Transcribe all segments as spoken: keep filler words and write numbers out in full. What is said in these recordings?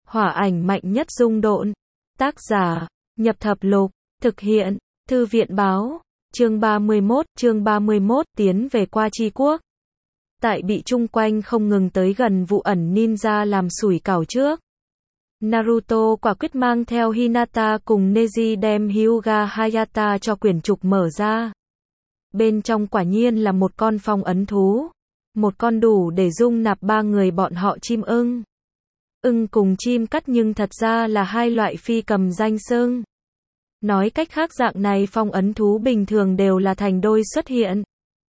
Hỏa ảnh mạnh nhất dung độn. Tác giả, Nhập Thập Lục. Thực hiện, Thư viện Báo. Chương ba mươi mốt, chương ba mươi mốt, tiến về qua chi quốc. Tại bị chung quanh không ngừng tới gần vụ ẩn ninja làm sủi cảo trước. Naruto quả quyết mang theo Hinata cùng Neji đem Hyuga Hayata cho quyển trục mở ra. Bên trong quả nhiên là một con phong ấn thú. Một con đủ để dung nạp ba người bọn họ chim ưng. Ưng cùng chim cắt nhưng thật ra là hai loại phi cầm danh xưng. Nói cách khác dạng này phong ấn thú bình thường đều là thành đôi xuất hiện.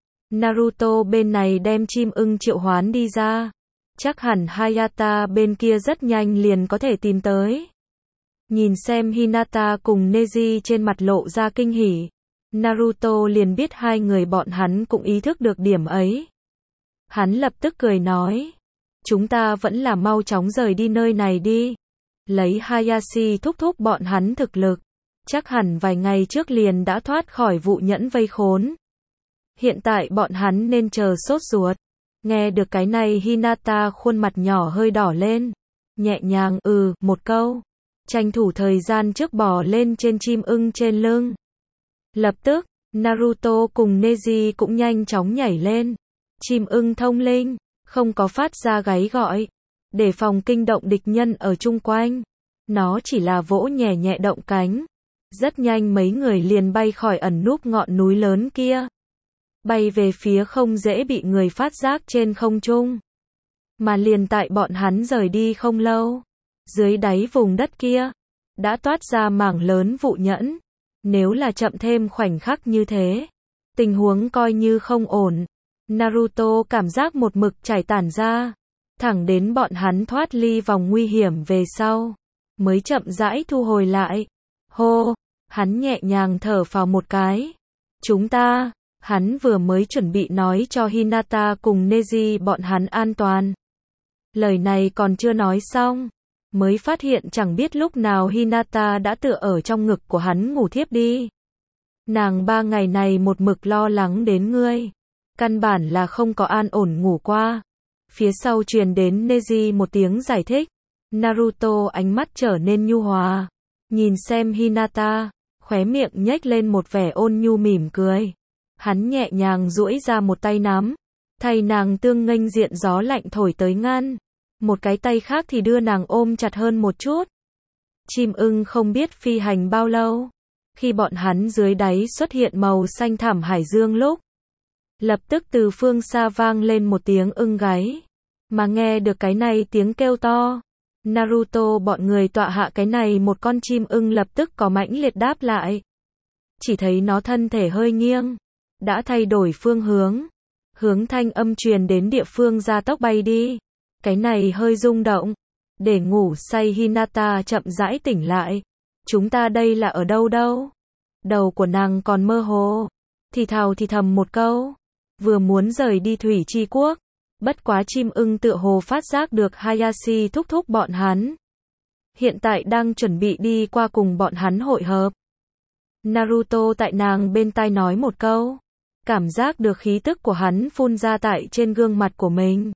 Naruto bên này đem chim ưng triệu hoán đi ra. Chắc hẳn Hayata bên kia rất nhanh liền có thể tìm tới. Nhìn xem Hinata cùng Neji trên mặt lộ ra kinh hỉ. Naruto liền biết hai người bọn hắn cũng ý thức được điểm ấy. Hắn lập tức cười nói. Chúng ta vẫn là mau chóng rời đi nơi này đi. Lấy Hayashi thúc thúc bọn hắn thực lực. Chắc hẳn vài ngày trước liền đã thoát khỏi vụ nhẫn vây khốn. Hiện tại bọn hắn nên chờ sốt ruột. Nghe được cái này Hinata khuôn mặt nhỏ hơi đỏ lên. Nhẹ nhàng ừ một câu. Tranh thủ thời gian trước bò lên trên chim ưng trên lưng. Lập tức, Naruto cùng Neji cũng nhanh chóng nhảy lên. Chim ưng thông linh, không có phát ra gáy gọi. Để phòng kinh động địch nhân ở chung quanh. Nó chỉ là vỗ nhẹ nhẹ động cánh. Rất nhanh mấy người liền bay khỏi ẩn núp ngọn núi lớn kia. Bay về phía không dễ bị người phát giác trên không trung. Mà liền tại bọn hắn rời đi không lâu. Dưới đáy vùng đất kia, đã toát ra mảng lớn vụ nhẫn. Nếu là chậm thêm khoảnh khắc như thế, tình huống coi như không ổn. Naruto cảm giác một mực chảy tản ra. Thẳng đến bọn hắn thoát ly vòng nguy hiểm về sau. Mới chậm rãi thu hồi lại. Hô, hắn nhẹ nhàng thở phào một cái. Chúng ta, hắn vừa mới chuẩn bị nói cho Hinata cùng Neji bọn hắn an toàn. Lời này còn chưa nói xong. Mới phát hiện chẳng biết lúc nào Hinata đã tựa ở trong ngực của hắn ngủ thiếp đi. Nàng ba ngày này một mực lo lắng đến ngươi. Căn bản là không có an ổn ngủ qua. Phía sau truyền đến Neji một tiếng giải thích. Naruto ánh mắt trở nên nhu hòa. Nhìn xem Hinata, khóe miệng nhếch lên một vẻ ôn nhu mỉm cười. Hắn nhẹ nhàng duỗi ra một tay nắm. Thay nàng tương nghênh diện gió lạnh thổi tới ngăn. Một cái tay khác thì đưa nàng ôm chặt hơn một chút. Chim ưng không biết phi hành bao lâu. Khi bọn hắn dưới đáy xuất hiện màu xanh thẳm hải dương lúc. Lập tức từ phương xa vang lên một tiếng ưng gáy. Mà nghe được cái này tiếng kêu to. Naruto bọn người tọa hạ cái này một con chim ưng lập tức có mãnh liệt đáp lại. Chỉ thấy nó thân thể hơi nghiêng. Đã thay đổi phương hướng. Hướng thanh âm truyền đến địa phương ra tốc bay đi. Cái này hơi rung động. Để ngủ say Hinata chậm rãi tỉnh lại. Chúng ta đây là ở đâu đâu? Đầu của nàng còn mơ hồ. Thì thào thì thầm một câu. Vừa muốn rời đi thủy chi quốc. Bất quá chim ưng tựa hồ phát giác được Hayashi thúc thúc bọn hắn. Hiện tại đang chuẩn bị đi qua cùng bọn hắn hội hợp. Naruto tại nàng bên tai nói một câu. Cảm giác được khí tức của hắn phun ra tại trên gương mặt của mình.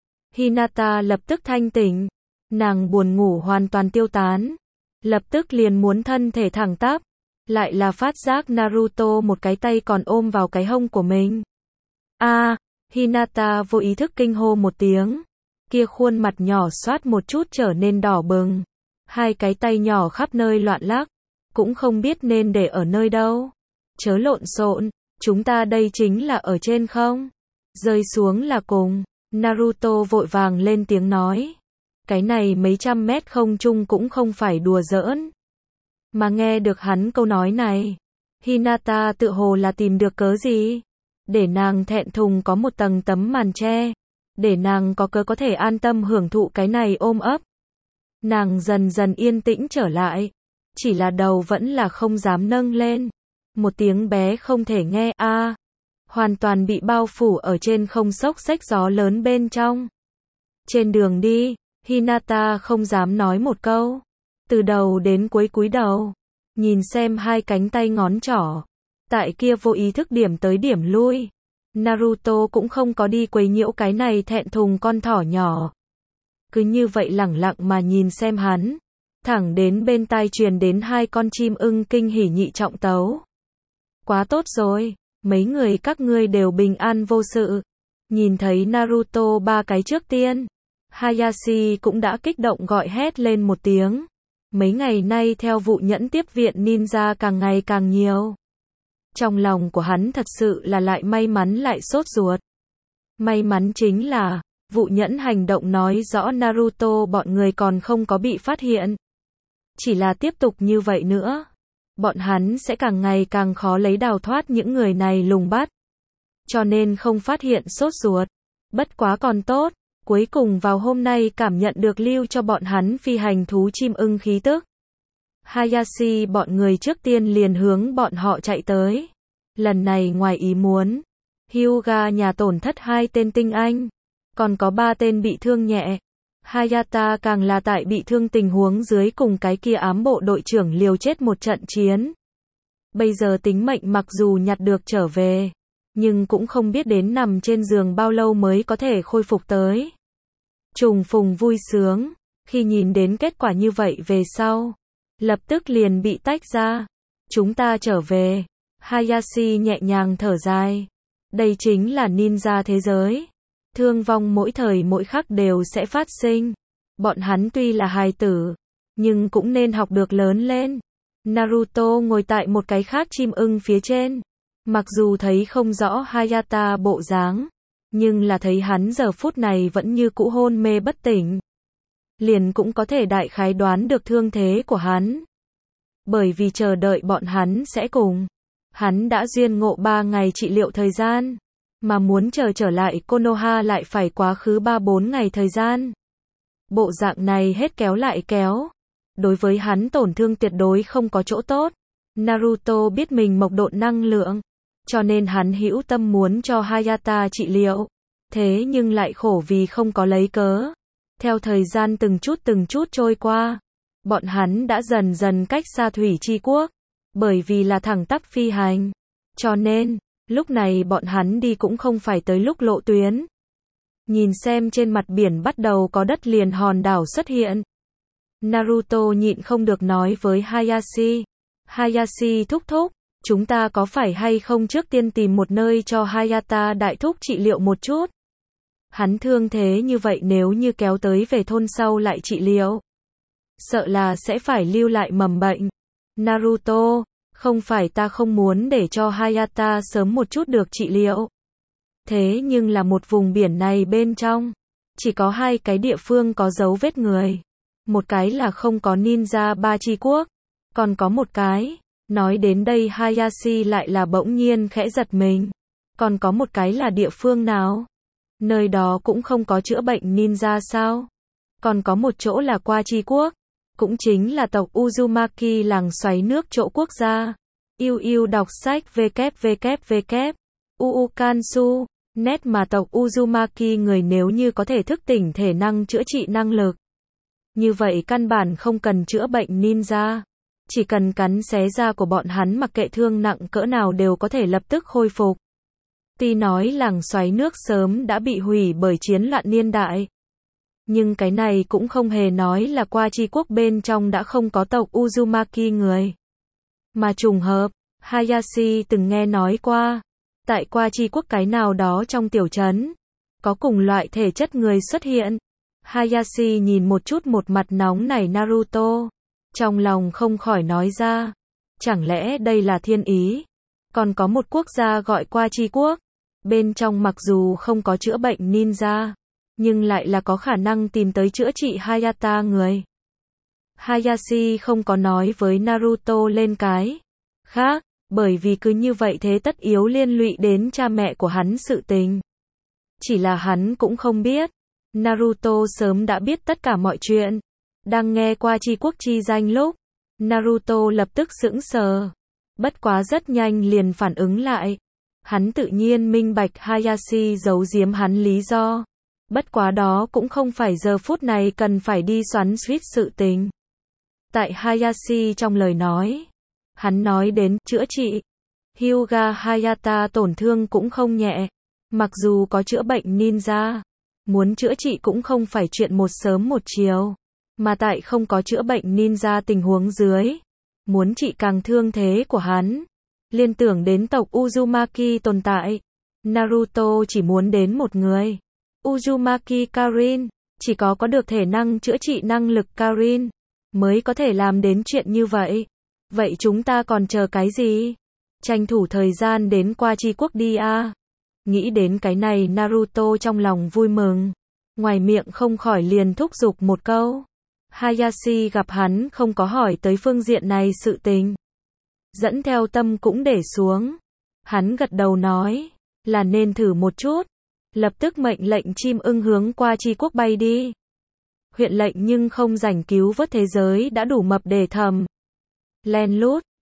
Hinata lập tức thanh tỉnh. Nàng buồn ngủ hoàn toàn tiêu tán. Lập tức liền muốn thân thể thẳng tắp. Lại là phát giác Naruto một cái tay còn ôm vào cái hông của mình. A, à, Hinata vô ý thức kinh hô một tiếng. Kia khuôn mặt nhỏ xoát một chút trở nên đỏ bừng. Hai cái tay nhỏ khắp nơi loạn lắc. Cũng không biết nên để ở nơi đâu. Chớ lộn xộn, chúng ta đây chính là ở trên không? Rơi xuống là cùng. Naruto vội vàng lên tiếng nói. Cái này mấy trăm mét không trung cũng không phải đùa giỡn. Mà nghe được hắn câu nói này. Hinata tự hồ là tìm được cớ gì. Để nàng thẹn thùng có một tầng tấm màn che. Để nàng có cớ có thể an tâm hưởng thụ cái này ôm ấp. Nàng dần dần yên tĩnh trở lại. Chỉ là đầu vẫn là không dám nâng lên. Một tiếng bé không thể nghe a à, hoàn toàn bị bao phủ ở trên không xốc xách gió lớn bên trong. Trên đường đi, Hinata không dám nói một câu. Từ đầu đến cuối cúi đầu. Nhìn xem hai cánh tay ngón trỏ. Tại kia vô ý thức điểm tới điểm lui. Naruto cũng không có đi quấy nhiễu cái này thẹn thùng con thỏ nhỏ. cứ như vậy lẳng lặng mà nhìn xem hắn. Thẳng đến bên tai truyền đến hai con chim ưng kinh hỉ nhị trọng tấu. Quá tốt rồi, mấy người các ngươi đều bình an vô sự. Nhìn thấy Naruto ba cái trước tiên, Hayashi cũng đã kích động gọi hét lên một tiếng. Mấy ngày nay theo vụ nhẫn tiếp viện ninja càng ngày càng nhiều. Trong lòng của hắn thật sự là lại may mắn lại sốt ruột. May mắn chính là, vụ nhẫn hành động nói rõ Naruto bọn người còn không có bị phát hiện. Chỉ là tiếp tục như vậy nữa, bọn hắn sẽ càng ngày càng khó lấy đào thoát những người này lùng bắt. Cho nên không phát hiện sốt ruột. Bất quá còn tốt, cuối cùng vào hôm nay cảm nhận được lưu cho bọn hắn phi hành thú chim ưng khí tức. Hayashi bọn người trước tiên liền hướng bọn họ chạy tới. Lần này ngoài ý muốn, Hyuga nhà tổn thất hai tên tinh anh, còn có ba tên bị thương nhẹ. Hayata càng là tại bị thương tình huống dưới cùng cái kia ám bộ đội trưởng liều chết một trận chiến. Bây giờ tính mệnh mặc dù nhặt được trở về, nhưng cũng không biết đến nằm trên giường bao lâu mới có thể khôi phục tới. Trùng phùng vui sướng, khi nhìn đến kết quả như vậy về sau, lập tức liền bị tách ra. Chúng ta trở về. Hayashi nhẹ nhàng thở dài. Đây chính là ninja thế giới. Thương vong mỗi thời mỗi khắc đều sẽ phát sinh. Bọn hắn tuy là hài tử, nhưng cũng nên học được lớn lên. Naruto ngồi tại một cái khác chim ưng phía trên. Mặc dù thấy không rõ Hayata bộ dáng, nhưng là thấy hắn giờ phút này vẫn như cũ hôn mê bất tỉnh. Liền cũng có thể đại khái đoán được thương thế của hắn. Bởi vì chờ đợi bọn hắn sẽ cùng. Hắn đã duyên ngộ ba ngày trị liệu thời gian. Mà muốn chờ trở lại Konoha lại phải quá khứ ba bốn ngày thời gian. Bộ dạng này hết kéo lại kéo. Đối với hắn tổn thương tuyệt đối không có chỗ tốt. Naruto biết mình mộc độn năng lượng. Cho nên hắn hữu tâm muốn cho Hayata trị liệu. Thế nhưng lại khổ vì không có lấy cớ. Theo thời gian từng chút từng chút trôi qua, bọn hắn đã dần dần cách xa Thủy Chi Quốc. Bởi vì là thẳng tắp phi hành. Cho nên, lúc này bọn hắn đi cũng không phải tới lúc lộ tuyến. Nhìn xem trên mặt biển bắt đầu có đất liền hòn đảo xuất hiện. Naruto nhịn không được nói với Hayashi. Hayashi thúc thúc, chúng ta có phải hay không trước tiên tìm một nơi cho Hayata đại thúc trị liệu một chút? Hắn thương thế như vậy nếu như kéo tới về thôn sau lại trị liệu, sợ là sẽ phải lưu lại mầm bệnh. Naruto, không phải ta không muốn để cho Hayata sớm một chút được trị liệu. Thế nhưng là một vùng biển này bên trong, chỉ có hai cái địa phương có dấu vết người. Một cái là không có ninja ba chi quốc, còn có một cái, nói đến đây Hayashi lại là bỗng nhiên khẽ giật mình. Còn có một cái là địa phương nào? Nơi đó cũng không có chữa bệnh ninja sao? Còn có một chỗ là Qua Chi Quốc, cũng chính là tộc Uzumaki làng xoáy nước chỗ quốc gia. Yêu yêu đọc sách www. Uukansu, net mà tộc Uzumaki người nếu như có thể thức tỉnh thể năng chữa trị năng lực. Như vậy căn bản không cần chữa bệnh ninja. Chỉ cần cắn xé da của bọn hắn mặc kệ thương nặng cỡ nào đều có thể lập tức khôi phục. Tuy nói làng xoáy nước sớm đã bị hủy bởi chiến loạn niên đại. Nhưng cái này cũng không hề nói là Qua Chi Quốc bên trong đã không có tộc Uzumaki người. Mà trùng hợp, Hayashi từng nghe nói qua, tại Qua Chi Quốc cái nào đó trong tiểu trấn, có cùng loại thể chất người xuất hiện. Hayashi nhìn một chút một mặt nóng nảy Naruto, trong lòng không khỏi nói ra, chẳng lẽ đây là thiên ý? Còn có một quốc gia gọi Qua Chi Quốc, bên trong mặc dù không có chữa bệnh ninja, nhưng lại là có khả năng tìm tới chữa trị Hayata người. Hayashi không có nói với Naruto lên cái khác, bởi vì cứ như vậy thế tất yếu liên lụy đến cha mẹ của hắn sự tình. Chỉ là hắn cũng không biết, Naruto sớm đã biết tất cả mọi chuyện. Đang nghe Qua Chi Quốc chi danh lúc, Naruto lập tức sững sờ. Bất quá rất nhanh liền phản ứng lại. Hắn tự nhiên minh bạch Hayashi giấu giếm hắn lý do. Bất quá đó cũng không phải giờ phút này cần phải đi xoắn xuýt sự tình. Tại Hayashi trong lời nói, hắn nói đến chữa trị. Hyuga Hayata tổn thương cũng không nhẹ. Mặc dù có chữa bệnh ninja, Muốn chữa trị cũng không phải chuyện một sớm một chiều. Mà tại không có chữa bệnh ninja tình huống dưới. Muốn trị càng thương thế của hắn. Liên tưởng đến tộc Uzumaki tồn tại. Naruto chỉ muốn đến một người. Uzumaki Karin. Chỉ có có được thể năng chữa trị năng lực Karin. Mới có thể làm đến chuyện như vậy. Vậy chúng ta còn chờ cái gì? Tranh thủ thời gian đến qua chi quốc đi a. Nghĩ đến cái này Naruto trong lòng vui mừng. Ngoài miệng không khỏi liền thúc giục một câu. Hayashi gặp hắn không có hỏi tới phương diện này sự tình. Dẫn theo tâm cũng để xuống. Hắn gật đầu nói. Là nên thử một chút. Lập tức mệnh lệnh chim ưng hướng qua chi quốc bay đi. Huyện lệnh nhưng không rảnh cứu vớt thế giới đã đủ mập để thầm. Len lút.